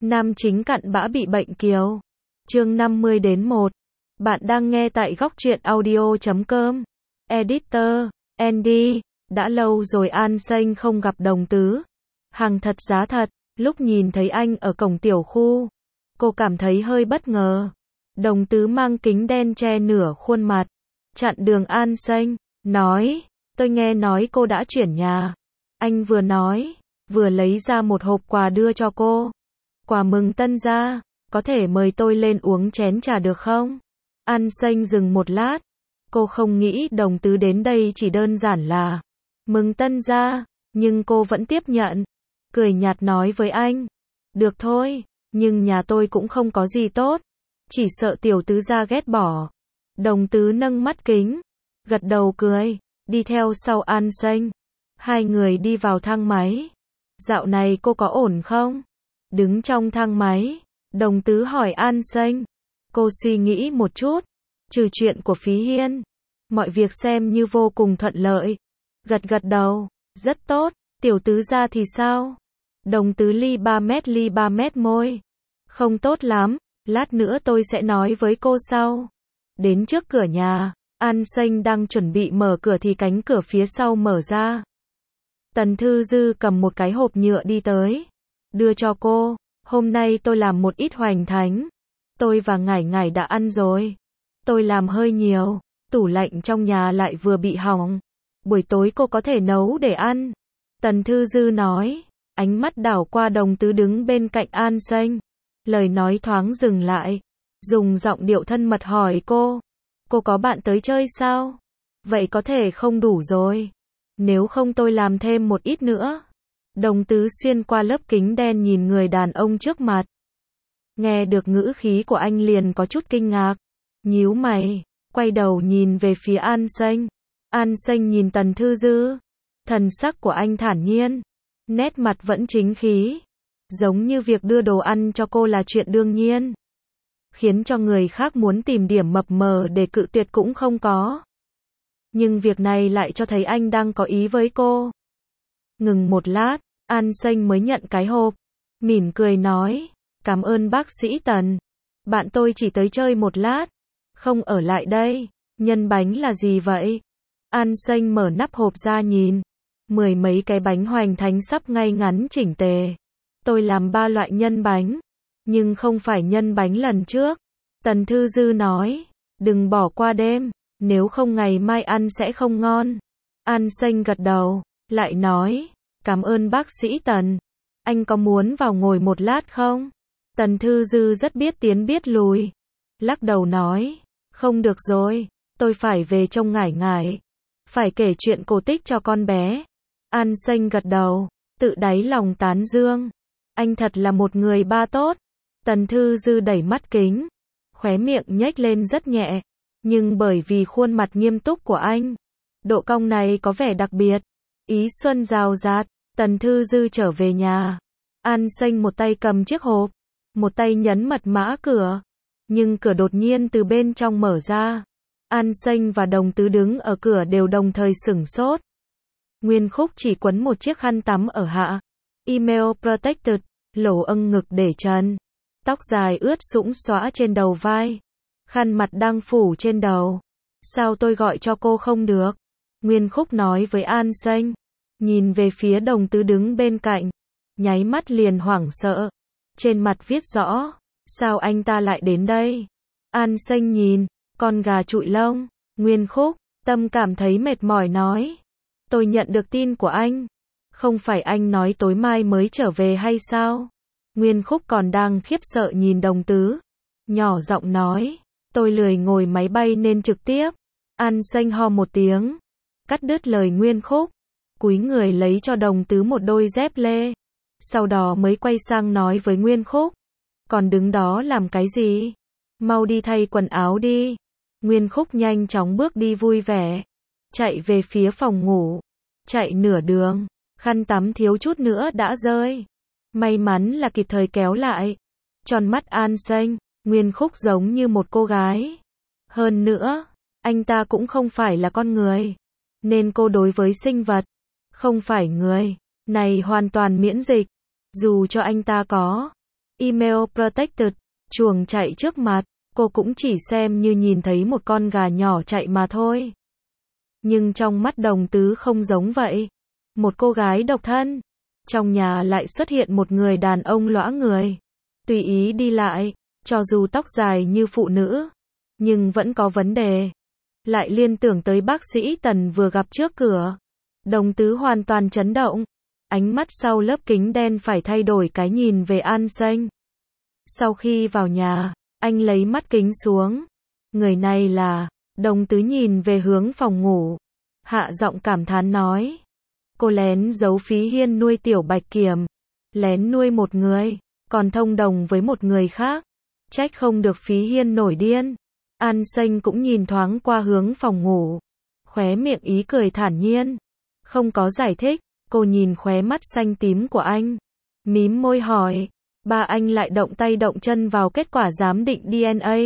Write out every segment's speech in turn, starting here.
Nam chính cặn bã bị bệnh kiều. Chương 50-1. Bạn đang nghe tại góc truyện audio.com. Editor, Andy. Đã lâu rồi An Xanh không gặp Đồng Tứ. Hàng thật giá thật, lúc nhìn thấy anh ở cổng tiểu khu, cô cảm thấy hơi bất ngờ. Đồng Tứ mang kính đen che nửa khuôn mặt, chặn đường An Xanh, nói, tôi nghe nói cô đã chuyển nhà. Anh vừa nói, vừa lấy ra một hộp quà đưa cho cô. Quà mừng tân gia, có thể mời tôi lên uống chén trà được không? An Xanh dừng một lát, cô không nghĩ Đồng Tứ đến đây chỉ đơn giản là mừng tân gia, nhưng cô vẫn tiếp nhận. Cười nhạt nói với anh, được thôi, nhưng nhà tôi cũng không có gì tốt, chỉ sợ tiểu tứ gia ghét bỏ. Đồng Tứ nâng mắt kính, gật đầu cười, đi theo sau An Xanh. Hai người đi vào thang máy. Dạo này cô có ổn không? Đứng trong thang máy, Đồng Tứ hỏi An Xanh. Cô suy nghĩ một chút, trừ chuyện của Phí Hiên, mọi việc xem như vô cùng thuận lợi. Gật gật đầu, rất tốt, tiểu tứ gia thì sao? Đồng Tứ li ba mét môi. Không tốt lắm, lát nữa tôi sẽ nói với cô sau. Đến trước cửa nhà, An Xanh đang chuẩn bị mở cửa thì cánh cửa phía sau mở ra. Tần Thư Dư cầm một cái hộp nhựa đi tới, đưa cho cô. Hôm nay tôi làm một ít hoành thánh. Tôi và Ngải Ngải đã ăn rồi. Tôi làm hơi nhiều, tủ lạnh trong nhà lại vừa bị hỏng. Buổi tối cô có thể nấu để ăn. Tần Thư Dư nói, ánh mắt đảo qua Đồng Tứ đứng bên cạnh An Xanh. Lời nói thoáng dừng lại, dùng giọng điệu thân mật hỏi cô có bạn tới chơi sao? Vậy có thể không đủ rồi. Nếu không tôi làm thêm một ít nữa. Đồng Tứ xuyên qua lớp kính đen nhìn người đàn ông trước mặt. Nghe được ngữ khí của anh liền có chút kinh ngạc. Nhíu mày, quay đầu nhìn về phía An Xanh. An Xanh nhìn Tần Thư Dư. Thần sắc của anh thản nhiên, nét mặt vẫn chính khí. Giống như việc đưa đồ ăn cho cô là chuyện đương nhiên. Khiến cho người khác muốn tìm điểm mập mờ để cự tuyệt cũng không có. Nhưng việc này lại cho thấy anh đang có ý với cô. Ngừng một lát, An Xanh mới nhận cái hộp. Mỉm cười nói, cảm ơn bác sĩ Tần. Bạn tôi chỉ tới chơi một lát, không ở lại đây. Nhân bánh là gì vậy? An Xanh mở nắp hộp ra nhìn. 10 mấy cái bánh hoành thánh sắp ngay ngắn chỉnh tề. Tôi làm 3 loại nhân bánh, nhưng không phải nhân bánh lần trước. Tần Thư Dư nói, đừng bỏ qua đêm, nếu không ngày mai ăn sẽ không ngon. An Xanh gật đầu, lại nói, cảm ơn bác sĩ Tần. Anh có muốn vào ngồi một lát không? Tần Thư Dư rất biết tiến biết lùi. Lắc đầu nói, không được rồi, tôi phải về trông Ngải Ngải. Phải kể chuyện cổ tích cho con bé. An Xanh gật đầu, tự đáy lòng tán dương. Anh thật là một người ba tốt. Tần Thư Dư đẩy mắt kính, khóe miệng nhếch lên rất nhẹ. Nhưng bởi vì khuôn mặt nghiêm túc của anh, độ cong này có vẻ đặc biệt. Ý xuân rào rạt. Tần Thư Dư trở về nhà. An Xanh một tay cầm chiếc hộp, một tay nhấn mật mã cửa. Nhưng cửa đột nhiên từ bên trong mở ra. An Xanh và Đồng Tứ đứng ở cửa đều đồng thời sửng sốt. Nguyên Khúc chỉ quấn một chiếc khăn tắm ở hạ. Email protected, lỗ âng ngực để trần. Tóc dài ướt sũng xõa trên đầu vai. Khăn mặt đang phủ trên đầu. Sao tôi gọi cho cô không được? Nguyên Khúc nói với An Xanh. Nhìn về phía Đồng Tứ đứng bên cạnh. Nháy mắt liền hoảng sợ. Trên mặt viết rõ. Sao anh ta lại đến đây? An Xanh nhìn. Con gà trụi lông. Nguyên Khúc, tâm cảm thấy mệt mỏi nói. Tôi nhận được tin của anh. Không phải anh nói tối mai mới trở về hay sao? Nguyên Khúc còn đang khiếp sợ nhìn Đồng Tứ. Nhỏ giọng nói. Tôi lười ngồi máy bay nên trực tiếp. An Xanh ho một tiếng. Cắt đứt lời Nguyên Khúc. Cúi người lấy cho Đồng Tứ một đôi dép lê. Sau đó mới quay sang nói với Nguyên Khúc. Còn đứng đó làm cái gì? Mau đi thay quần áo đi. Nguyên Khúc nhanh chóng bước đi vui vẻ. Chạy về phía phòng ngủ. Chạy nửa đường. Khăn tắm thiếu chút nữa đã rơi. May mắn là kịp thời kéo lại. Tròn mắt An Xanh. Nguyên Khúc giống như một cô gái. Hơn nữa, anh ta cũng không phải là con người. Nên cô đối với sinh vật, không phải người, này hoàn toàn miễn dịch. Dù cho anh ta có Email protected, chuồng chạy trước mặt, cô cũng chỉ xem như nhìn thấy một con gà nhỏ chạy mà thôi. Nhưng trong mắt Đồng Tứ không giống vậy. Một cô gái độc thân, trong nhà lại xuất hiện một người đàn ông lõa người, tùy ý đi lại, cho dù tóc dài như phụ nữ, nhưng vẫn có vấn đề. Lại liên tưởng tới bác sĩ Tần vừa gặp trước cửa. Đồng Tứ hoàn toàn chấn động. Ánh mắt sau lớp kính đen phải thay đổi cái nhìn về An Xanh. Sau khi vào nhà, anh lấy mắt kính xuống. Người này là... Đồng Tứ nhìn về hướng phòng ngủ. Hạ giọng cảm thán nói. Cô lén giấu Phí Hiên nuôi Tiểu Bạch Kiểm. Lén nuôi một người, còn thông đồng với một người khác. Trách không được Phí Hiên nổi điên. An Xanh cũng nhìn thoáng qua hướng phòng ngủ. Khóe miệng ý cười thản nhiên. Không có giải thích, cô nhìn khóe mắt xanh tím của anh. Mím môi hỏi. Ba anh lại động tay động chân vào kết quả giám định DNA.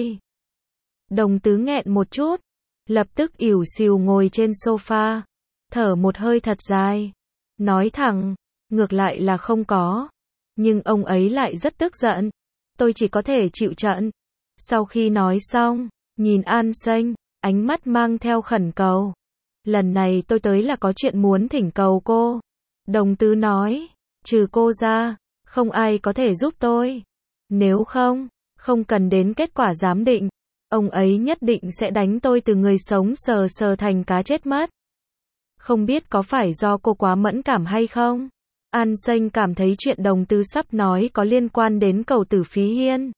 Đồng Tứ nghẹn một chút. Lập tức ỉu xìu ngồi trên sofa. Thở một hơi thật dài. Nói thẳng. Ngược lại là không có. Nhưng ông ấy lại rất tức giận. Tôi chỉ có thể chịu trận. Sau khi nói xong, nhìn An Xanh, ánh mắt mang theo khẩn cầu. Lần này tôi tới là có chuyện muốn thỉnh cầu cô. Đồng Tứ nói, trừ cô ra, không ai có thể giúp tôi. Nếu không, không cần đến kết quả giám định. Ông ấy nhất định sẽ đánh tôi từ người sống sờ sờ thành cá chết mất. Không biết có phải do cô quá mẫn cảm hay không? An Xanh cảm thấy chuyện Đồng Tứ sắp nói có liên quan đến cầu tử Phí Hiên.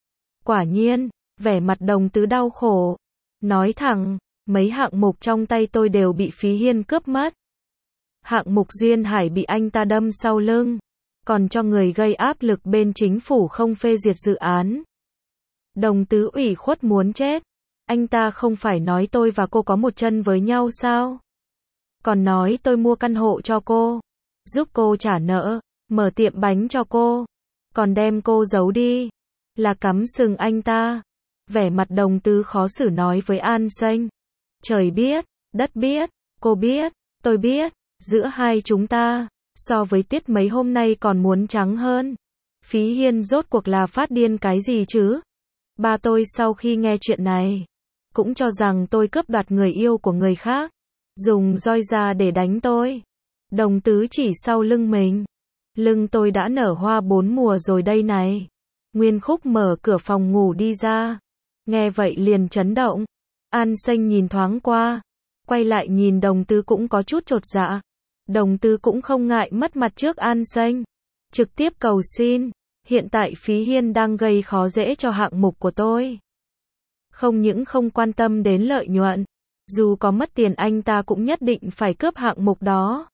Quả nhiên, vẻ mặt Đồng Tứ đau khổ. Nói thẳng, mấy hạng mục trong tay tôi đều bị Phí Hiên cướp mất. Hạng mục Duyên Hải bị anh ta đâm sau lưng, còn cho người gây áp lực bên chính phủ không phê duyệt dự án. Đồng Tứ ủy khuất muốn chết. Anh ta không phải nói tôi và cô có một chân với nhau sao? Còn nói tôi mua căn hộ cho cô, giúp cô trả nợ, mở tiệm bánh cho cô, còn đem cô giấu đi, là cắm sừng anh ta. Vẻ mặt Đồng Tứ khó xử nói với An Xanh. Trời biết, đất biết, cô biết, tôi biết, giữa hai chúng ta, so với Tuyết mấy hôm nay còn muốn trắng hơn. Phí Hiên rốt cuộc là phát điên cái gì chứ? Ba tôi sau khi nghe chuyện này, cũng cho rằng tôi cướp đoạt người yêu của người khác, dùng roi ra để đánh tôi. Đồng Tứ chỉ sau lưng mình. Lưng tôi đã nở hoa 4 mùa rồi đây này. Nguyên Khúc mở cửa phòng ngủ đi ra. Nghe vậy liền chấn động. An Xanh nhìn thoáng qua, quay lại nhìn Đồng Tứ cũng có chút chột dạ. Đồng Tứ cũng không ngại mất mặt trước An Xanh, trực tiếp cầu xin. Hiện tại Phí Hiên đang gây khó dễ cho hạng mục của tôi. Không những không quan tâm đến lợi nhuận, dù có mất tiền anh ta cũng nhất định phải cướp hạng mục đó.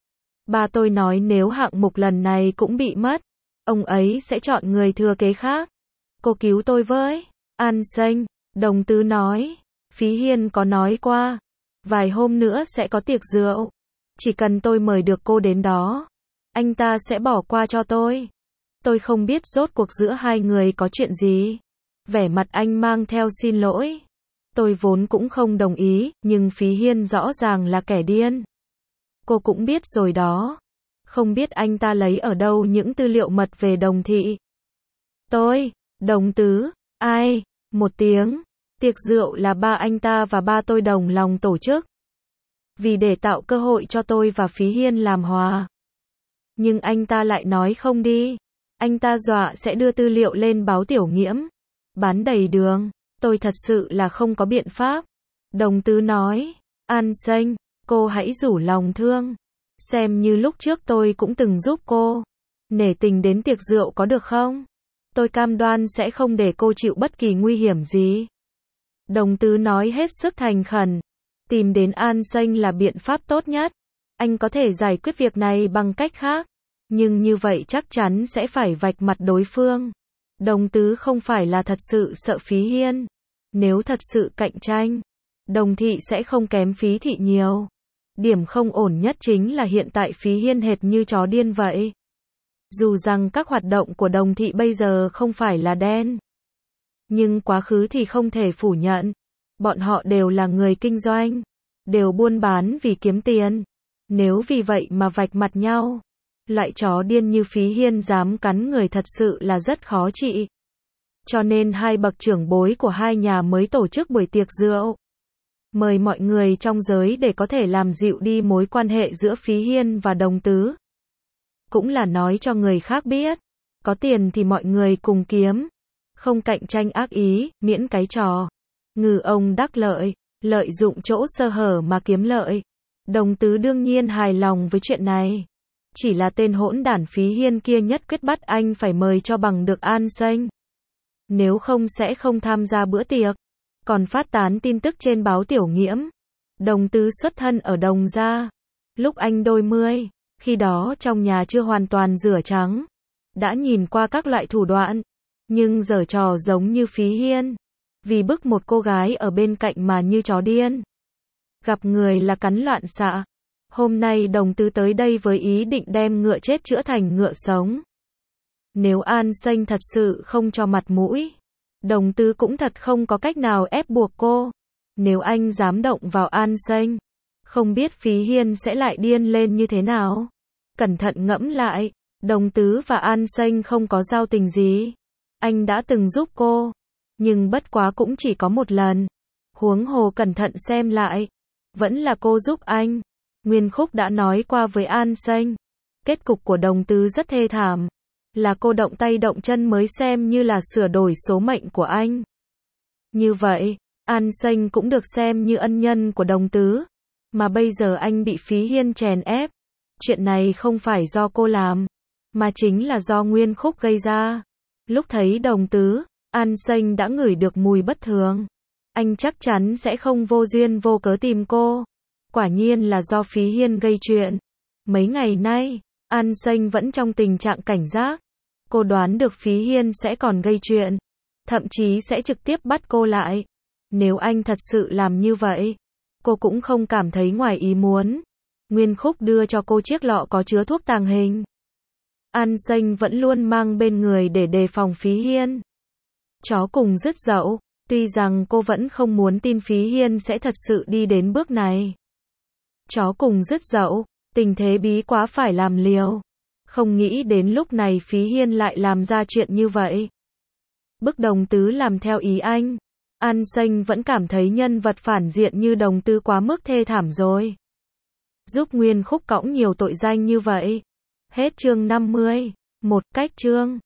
Ba tôi nói nếu hạng mục lần này cũng bị mất, ông ấy sẽ chọn người thừa kế khác. Cô cứu tôi với. An Xanh, Đồng Tứ nói. Phí Hiên có nói qua, vài hôm nữa sẽ có tiệc rượu. Chỉ cần tôi mời được cô đến đó, anh ta sẽ bỏ qua cho tôi. Tôi không biết rốt cuộc giữa hai người có chuyện gì. Vẻ mặt anh mang theo xin lỗi. Tôi vốn cũng không đồng ý, nhưng Phí Hiên rõ ràng là kẻ điên. Cô cũng biết rồi đó. Không biết anh ta lấy ở đâu những tư liệu mật về Đồng thị. Tôi, Đồng Tứ, ai, một tiếng. Tiệc rượu là ba anh ta và ba tôi đồng lòng tổ chức. Vì để tạo cơ hội cho tôi và Phí Hiên làm hòa. Nhưng anh ta lại nói không đi. Anh ta dọa sẽ đưa tư liệu lên báo Tiểu Nghiễm. Bán đầy đường. Tôi thật sự là không có biện pháp. Đồng Tứ nói. An Xanh, cô hãy rủ lòng thương. Xem như lúc trước tôi cũng từng giúp cô. Nể tình đến tiệc rượu có được không? Tôi cam đoan sẽ không để cô chịu bất kỳ nguy hiểm gì. Đồng Tứ nói hết sức thành khẩn. Tìm đến An Xanh là biện pháp tốt nhất. Anh có thể giải quyết việc này bằng cách khác. Nhưng như vậy chắc chắn sẽ phải vạch mặt đối phương. Đồng Tứ không phải là thật sự sợ Phí Hiên. Nếu thật sự cạnh tranh, Đồng thị sẽ không kém Phí thị nhiều. Điểm không ổn nhất chính là hiện tại Phí Hiên hệt như chó điên vậy. Dù rằng các hoạt động của Đồng thị bây giờ không phải là đen, nhưng quá khứ thì không thể phủ nhận. Bọn họ đều là người kinh doanh, đều buôn bán vì kiếm tiền. Nếu vì vậy mà vạch mặt nhau, Loại chó điên như Phí Hiên dám cắn người thật sự là rất khó trị. Cho nên hai bậc trưởng bối của hai nhà mới tổ chức buổi tiệc rượu. Mời mọi người trong giới để có thể làm dịu đi mối quan hệ giữa Phí Hiên và Đồng Tứ. Cũng là nói cho người khác biết, có tiền thì mọi người cùng kiếm, không cạnh tranh ác ý, miễn cái trò ngư ông đắc lợi, lợi dụng chỗ sơ hở mà kiếm lợi. Đồng Tứ đương nhiên hài lòng với chuyện này. Chỉ là tên hỗn đản Phí Hiên kia nhất quyết bắt anh phải mời cho bằng được An Xanh. Nếu không sẽ không tham gia bữa tiệc. Còn phát tán tin tức trên báo Tiểu Nghiễm. Đồng Tứ xuất thân ở Đồng gia. Lúc anh đôi mươi, khi đó trong nhà chưa hoàn toàn rửa trắng. Đã nhìn qua các loại thủ đoạn. Nhưng giở trò giống như Phí Hiên. Vì bức một cô gái ở bên cạnh mà như chó điên. Gặp người là cắn loạn xạ. Hôm nay Đồng Tứ tới đây với ý định đem ngựa chết chữa thành ngựa sống. Nếu An Xanh thật sự không cho mặt mũi, Đồng Tứ cũng thật không có cách nào ép buộc cô. Nếu anh dám động vào An Xanh, không biết Phí Hiên sẽ lại điên lên như thế nào. Cẩn thận ngẫm lại, Đồng Tứ và An Xanh không có giao tình gì. Anh đã từng giúp cô, nhưng bất quá cũng chỉ có một lần. Huống hồ cẩn thận xem lại, vẫn là cô giúp anh. Nguyên Khúc đã nói qua với An Xanh, kết cục của Đồng Tứ rất thê thảm. Là cô động tay động chân mới xem như là sửa đổi số mệnh của anh. Như vậy, An Xanh cũng được xem như ân nhân của Đồng Tứ. Mà bây giờ anh bị Phí Hiên chèn ép. Chuyện này không phải do cô làm, mà chính là do Nguyên Khúc gây ra. Lúc thấy Đồng Tứ, An Xanh đã ngửi được mùi bất thường. Anh chắc chắn sẽ không vô duyên vô cớ tìm cô. Quả nhiên là do Phí Hiên gây chuyện. Mấy ngày nay, An Xanh vẫn trong tình trạng cảnh giác. Cô đoán được Phí Hiên sẽ còn gây chuyện. Thậm chí sẽ trực tiếp bắt cô lại. Nếu anh thật sự làm như vậy, cô cũng không cảm thấy ngoài ý muốn. Nguyên Khúc đưa cho cô chiếc lọ có chứa thuốc tàng hình. An Xanh vẫn luôn mang bên người để đề phòng Phí Hiên. Chó cùng rứt dậu. Tuy rằng cô vẫn không muốn tin Phí Hiên sẽ thật sự đi đến bước này. Chó cùng rứt dậu, tình thế bí quá phải làm liều. Không nghĩ đến lúc này Phí Hiên lại làm ra chuyện như vậy. Bức Đồng Tứ làm theo ý anh. An Xanh vẫn cảm thấy nhân vật phản diện như Đồng Tứ quá mức thê thảm rồi. Giúp Nguyên Khúc cõng nhiều tội danh như vậy. Hết chương 50. Một cách chương.